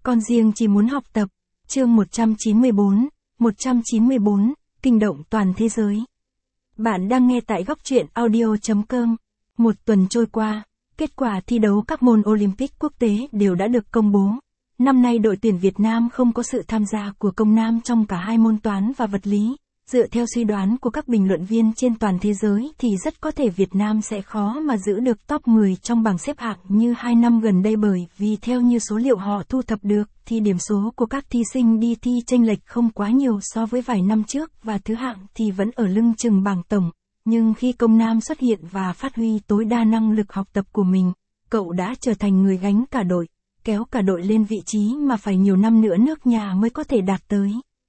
Con riêng chỉ muốn học tập. Chương 194, kinh động toàn thế giới. Bạn đang nghe tại góc truyện audio.com. Một tuần trôi qua, kết quả thi đấu các môn Olympic quốc tế đều đã được công bố. Năm nay đội tuyển Việt Nam không có sự tham gia của công nam trong cả hai môn toán và vật lý. Dựa theo suy đoán của các bình luận viên trên toàn thế giới thì rất có thể Việt Nam sẽ khó mà giữ được top 10 trong bảng xếp hạng như 2 năm gần đây, bởi vì theo như số liệu họ thu thập được thì điểm số của các thí sinh đi thi chênh lệch không quá nhiều so với vài năm trước, và thứ hạng thì vẫn ở lưng chừng bảng tổng. Nhưng khi công nam xuất hiện và phát huy tối đa năng lực học tập của mình, cậu đã trở thành người gánh cả đội, kéo cả đội lên vị trí mà phải nhiều năm nữa nước nhà mới có thể đạt tới.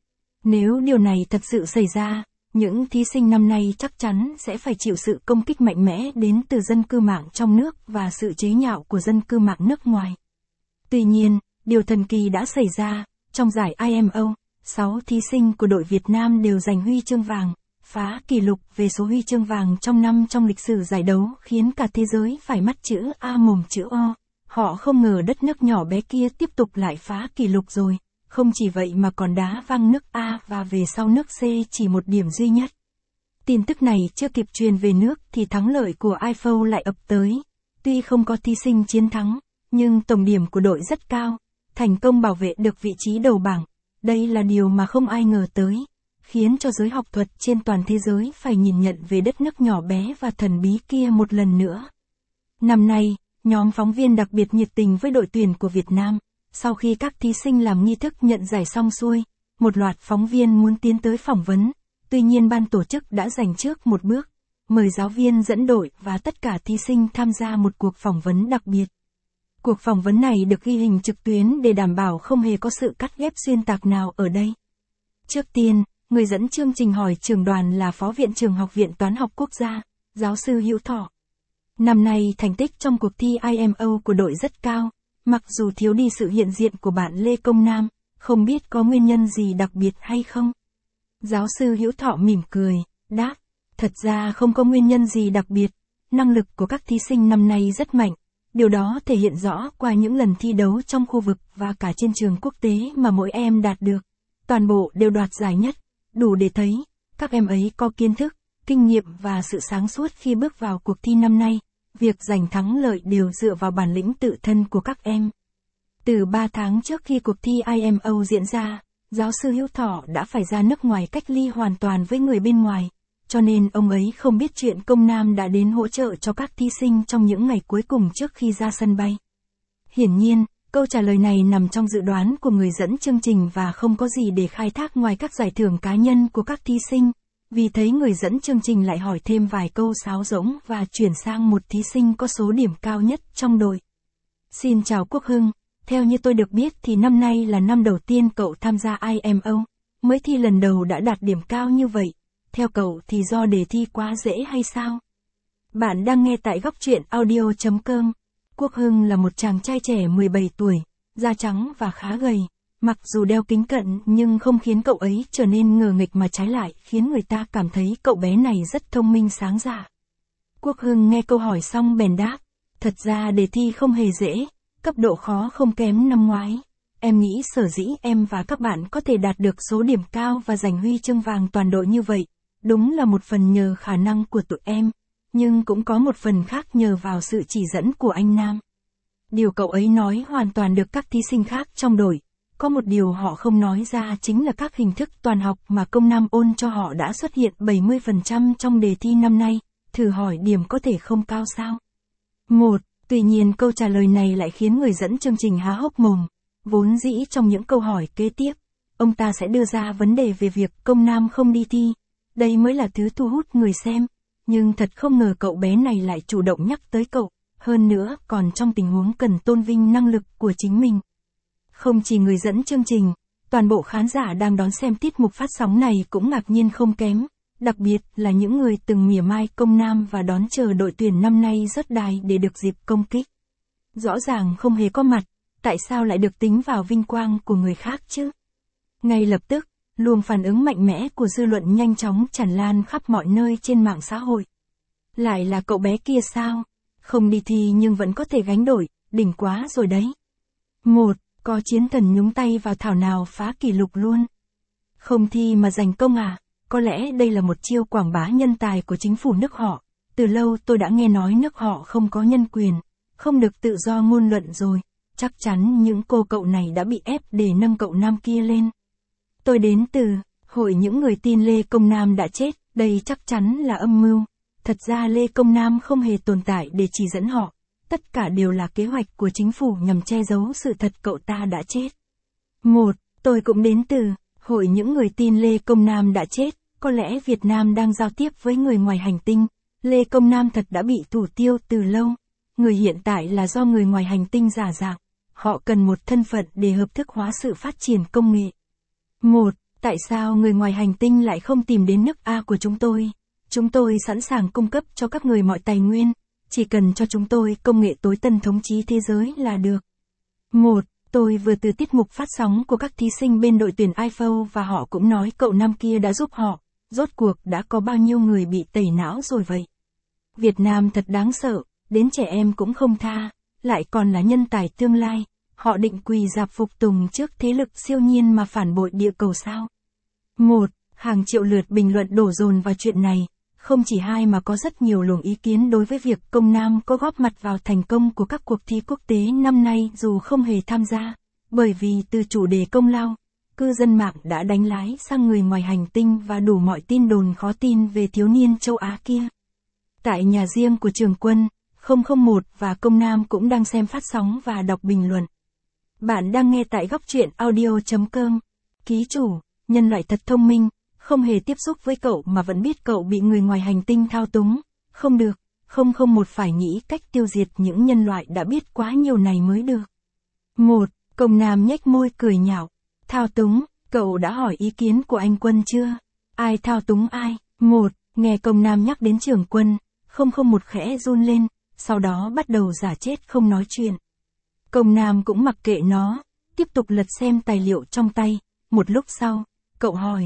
Nếu điều này thật sự xảy ra, những thí sinh năm nay chắc chắn sẽ phải chịu sự công kích mạnh mẽ đến từ dân cư mạng trong nước và sự chế nhạo của dân cư mạng nước ngoài. Tuy nhiên, điều thần kỳ đã xảy ra, trong giải IMO, 6 thí sinh của đội Việt Nam đều giành huy chương vàng, phá kỷ lục về số huy chương vàng trong năm trong lịch sử giải đấu, khiến cả thế giới phải mắt chữ A mồm chữ O. Họ không ngờ đất nước nhỏ bé kia tiếp tục lại phá kỷ lục rồi. Không chỉ vậy mà còn đá văng nước A và về sau nước C chỉ một điểm duy nhất. Tin tức này chưa kịp truyền về nước thì thắng lợi của IFO lại ập tới. Tuy không có thí sinh chiến thắng, nhưng tổng điểm của đội rất cao, thành công bảo vệ được vị trí đầu bảng. Đây là điều mà không ai ngờ tới, khiến cho giới học thuật trên toàn thế giới phải nhìn nhận về đất nước nhỏ bé và thần bí kia một lần nữa. Năm nay, nhóm phóng viên đặc biệt nhiệt tình với đội tuyển của Việt Nam. Sau khi các thí sinh làm nghi thức nhận giải xong xuôi, một loạt phóng viên muốn tiến tới phỏng vấn. Tuy nhiên ban tổ chức đã giành trước một bước, mời giáo viên dẫn đội và tất cả thí sinh tham gia một cuộc phỏng vấn đặc biệt. Cuộc phỏng vấn này được ghi hình trực tuyến để đảm bảo không hề có sự cắt ghép xuyên tạc nào ở đây. Trước tiên, người dẫn chương trình hỏi trưởng đoàn là Phó Viện trưởng Học viện Toán học Quốc gia, giáo sư Hữu Thọ. Năm nay thành tích trong cuộc thi IMO của đội rất cao. Mặc dù thiếu đi sự hiện diện của bạn Lê Công Nam, không biết có nguyên nhân gì đặc biệt hay không? Giáo sư Hữu Thọ mỉm cười, đáp, thật ra không có nguyên nhân gì đặc biệt, năng lực của các thí sinh năm nay rất mạnh, điều đó thể hiện rõ qua những lần thi đấu trong khu vực và cả trên trường quốc tế mà mỗi em đạt được. Toàn bộ đều đoạt giải nhất, đủ để thấy, các em ấy có kiến thức, kinh nghiệm và sự sáng suốt khi bước vào cuộc thi năm nay. Việc giành thắng lợi đều dựa vào bản lĩnh tự thân của các em. Từ 3 tháng trước khi cuộc thi IMO diễn ra, giáo sư Hữu Thọ đã phải ra nước ngoài cách ly hoàn toàn với người bên ngoài, cho nên ông ấy không biết chuyện công nam đã đến hỗ trợ cho các thí sinh trong những ngày cuối cùng trước khi ra sân bay. Hiển nhiên, câu trả lời này nằm trong dự đoán của người dẫn chương trình và không có gì để khai thác ngoài các giải thưởng cá nhân của các thí sinh. Vì thế người dẫn chương trình lại hỏi thêm vài câu sáo rỗng và chuyển sang một thí sinh có số điểm cao nhất trong đội. Xin chào Quốc Hưng, theo như tôi được biết thì năm nay là năm đầu tiên cậu tham gia IMO, mới thi lần đầu đã đạt điểm cao như vậy. Theo cậu thì do đề thi quá dễ hay sao? Bạn đang nghe tại góc truyện audio.com. Quốc Hưng là một chàng trai trẻ 17 tuổi, da trắng và khá gầy. Mặc dù đeo kính cận nhưng không khiến cậu ấy trở nên ngờ nghệch mà trái lại khiến người ta cảm thấy cậu bé này rất thông minh sáng dạ. Quốc Hưng nghe câu hỏi xong bèn đáp, thật ra đề thi không hề dễ, cấp độ khó không kém năm ngoái. Em nghĩ sở dĩ em và các bạn có thể đạt được số điểm cao và giành huy chương vàng toàn đội như vậy, đúng là một phần nhờ khả năng của tụi em, nhưng cũng có một phần khác nhờ vào sự chỉ dẫn của anh Nam. Điều cậu ấy nói hoàn toàn được các thí sinh khác trong đội. Có một điều họ không nói ra chính là các hình thức toàn học mà công nam ôn cho họ đã xuất hiện 70% trong đề thi năm nay, thử hỏi điểm có thể không cao sao? Tuy nhiên câu trả lời này lại khiến người dẫn chương trình há hốc mồm. Vốn dĩ trong những câu hỏi kế tiếp, ông ta sẽ đưa ra vấn đề về việc công nam không đi thi. Đây mới là thứ thu hút người xem. Nhưng thật không ngờ cậu bé này lại chủ động nhắc tới cậu, hơn nữa còn trong tình huống cần tôn vinh năng lực của chính mình. Không chỉ người dẫn chương trình, toàn bộ khán giả đang đón xem tiết mục phát sóng này cũng ngạc nhiên không kém, đặc biệt là những người từng mỉa mai công nam và đón chờ đội tuyển năm nay rớt đài để được dịp công kích. Rõ ràng không hề có mặt, tại sao lại được tính vào vinh quang của người khác chứ? Ngay lập tức, luồng phản ứng mạnh mẽ của dư luận nhanh chóng tràn lan khắp mọi nơi trên mạng xã hội. Lại là cậu bé kia sao? Không đi thi nhưng vẫn có thể gánh đội, đỉnh quá rồi đấy. có chiến thần nhúng tay vào thảo nào phá kỷ lục luôn. Không thi mà giành công à? Có lẽ đây là một chiêu quảng bá nhân tài của chính phủ nước họ. Từ lâu tôi đã nghe nói nước họ không có nhân quyền, không được tự do ngôn luận rồi. Chắc chắn những cô cậu này đã bị ép để nâng cậu nam kia lên. Tôi đến từ hội những người tin Lê Công Nam đã chết, đây chắc chắn là âm mưu. Thật ra Lê Công Nam không hề tồn tại để chỉ dẫn họ. Tất cả đều là kế hoạch của chính phủ nhằm che giấu sự thật cậu ta đã chết. Tôi cũng đến từ hội những người tin Lê Công Nam đã chết. Có lẽ Việt Nam đang giao tiếp với người ngoài hành tinh. Lê Công Nam thật đã bị thủ tiêu từ lâu. Người hiện tại là do người ngoài hành tinh giả dạng. Họ cần một thân phận để hợp thức hóa sự phát triển công nghệ. Tại sao người ngoài hành tinh lại không tìm đến nước A của chúng tôi? Chúng tôi sẵn sàng cung cấp cho các người mọi tài nguyên. Chỉ cần cho chúng tôi công nghệ tối tân thống trị thế giới là được. Tôi vừa từ tiết mục phát sóng của các thí sinh bên đội tuyển iPhone và họ cũng nói cậu nam kia đã giúp họ. Rốt cuộc đã có bao nhiêu người bị tẩy não rồi vậy? Việt Nam thật đáng sợ, đến trẻ em cũng không tha, lại còn là nhân tài tương lai. Họ định quỳ rạp phục tùng trước thế lực siêu nhiên mà phản bội địa cầu sao? Hàng triệu lượt bình luận đổ dồn vào chuyện này. Không chỉ hai mà có rất nhiều luồng ý kiến đối với việc Công Nam có góp mặt vào thành công của các cuộc thi quốc tế năm nay dù không hề tham gia. Bởi vì từ chủ đề công lao, cư dân mạng đã đánh lái sang người ngoài hành tinh và đủ mọi tin đồn khó tin về thiếu niên châu Á kia. Tại nhà riêng của Trường Quân, 001 và Công Nam cũng đang xem phát sóng và đọc bình luận. Bạn đang nghe tại góc truyện audio.com. Ký chủ, nhân loại thật thông minh, không hề tiếp xúc với cậu mà vẫn biết cậu bị người ngoài hành tinh thao túng. Không được, 001 phải nghĩ cách tiêu diệt những nhân loại đã biết quá nhiều này mới được. Công Nam nhếch môi cười nhạo. Thao túng, cậu đã hỏi ý kiến của anh Quân chưa? Ai thao túng ai? Nghe Công Nam nhắc đến Trường Quân, 001 khẽ run lên, sau đó bắt đầu giả chết không nói chuyện. Công Nam cũng mặc kệ nó, tiếp tục lật xem tài liệu trong tay. Một lúc sau, cậu hỏi.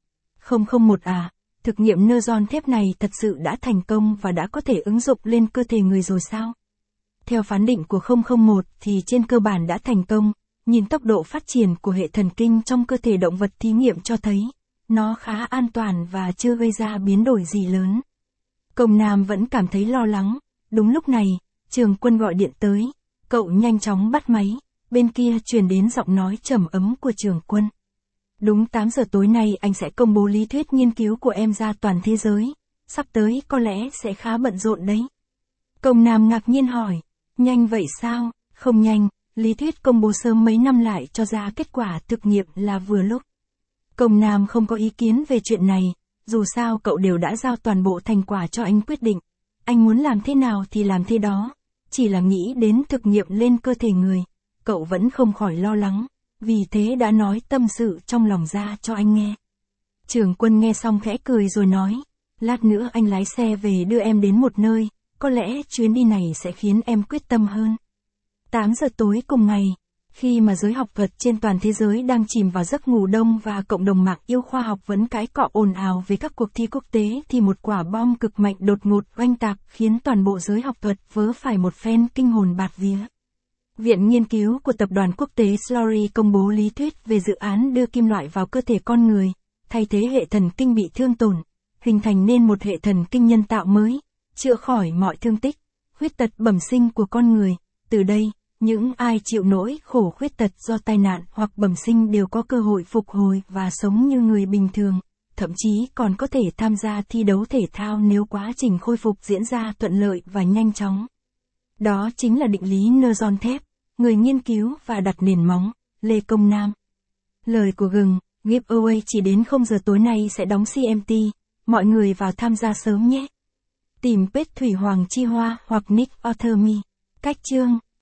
001 à, thực nghiệm neutron thép này thật sự đã thành công và đã có thể ứng dụng lên cơ thể người rồi sao? Theo phán định của 001 thì trên cơ bản đã thành công, nhìn tốc độ phát triển của hệ thần kinh trong cơ thể động vật thí nghiệm cho thấy, nó khá an toàn và chưa gây ra biến đổi gì lớn. Công Nam vẫn cảm thấy lo lắng, đúng lúc này, Trường Quân gọi điện tới, cậu nhanh chóng bắt máy, bên kia truyền đến giọng nói trầm ấm của Trường Quân. Đúng 8 giờ tối nay anh sẽ công bố lý thuyết nghiên cứu của em ra toàn thế giới, sắp tới có lẽ sẽ khá bận rộn đấy. Công Nam ngạc nhiên hỏi, nhanh vậy sao? Không nhanh, lý thuyết công bố sớm mấy năm lại cho ra kết quả thực nghiệm là vừa lúc. Công Nam không có ý kiến về chuyện này, dù sao cậu đều đã giao toàn bộ thành quả cho anh quyết định. Anh muốn làm thế nào thì làm thế đó, chỉ là nghĩ đến thực nghiệm lên cơ thể người, cậu vẫn không khỏi lo lắng. Vì thế đã nói tâm sự trong lòng ra cho anh nghe. Trường Quân nghe xong khẽ cười rồi nói, lát nữa anh lái xe về đưa em đến một nơi, có lẽ chuyến đi này sẽ khiến em quyết tâm hơn. 8 giờ tối cùng ngày, khi mà giới học thuật trên toàn thế giới đang chìm vào giấc ngủ đông và cộng đồng mạng yêu khoa học vẫn cãi cọ ồn ào về các cuộc thi quốc tế thì một quả bom cực mạnh đột ngột oanh tạc khiến toàn bộ giới học thuật vớ phải một phen kinh hồn bạt vía. Viện nghiên cứu của tập đoàn quốc tế Slory công bố lý thuyết về dự án đưa kim loại vào cơ thể con người, thay thế hệ thần kinh bị thương tổn, hình thành nên một hệ thần kinh nhân tạo mới, chữa khỏi mọi thương tích, khuyết tật bẩm sinh của con người. Từ đây, những ai chịu nỗi khổ khuyết tật do tai nạn hoặc bẩm sinh đều có cơ hội phục hồi và sống như người bình thường, thậm chí còn có thể tham gia thi đấu thể thao nếu quá trình khôi phục diễn ra thuận lợi và nhanh chóng. Đó chính là định lý neutron thép. Người nghiên cứu và đặt nền móng, Lê Công Nam. Lời của gừng, giveaway chỉ đến 0 giờ tối nay sẽ đóng CMT, mọi người vào tham gia sớm nhé. Tìm page Thủy Hoàng Chi Hoa hoặc Nick Author Me. Cách chương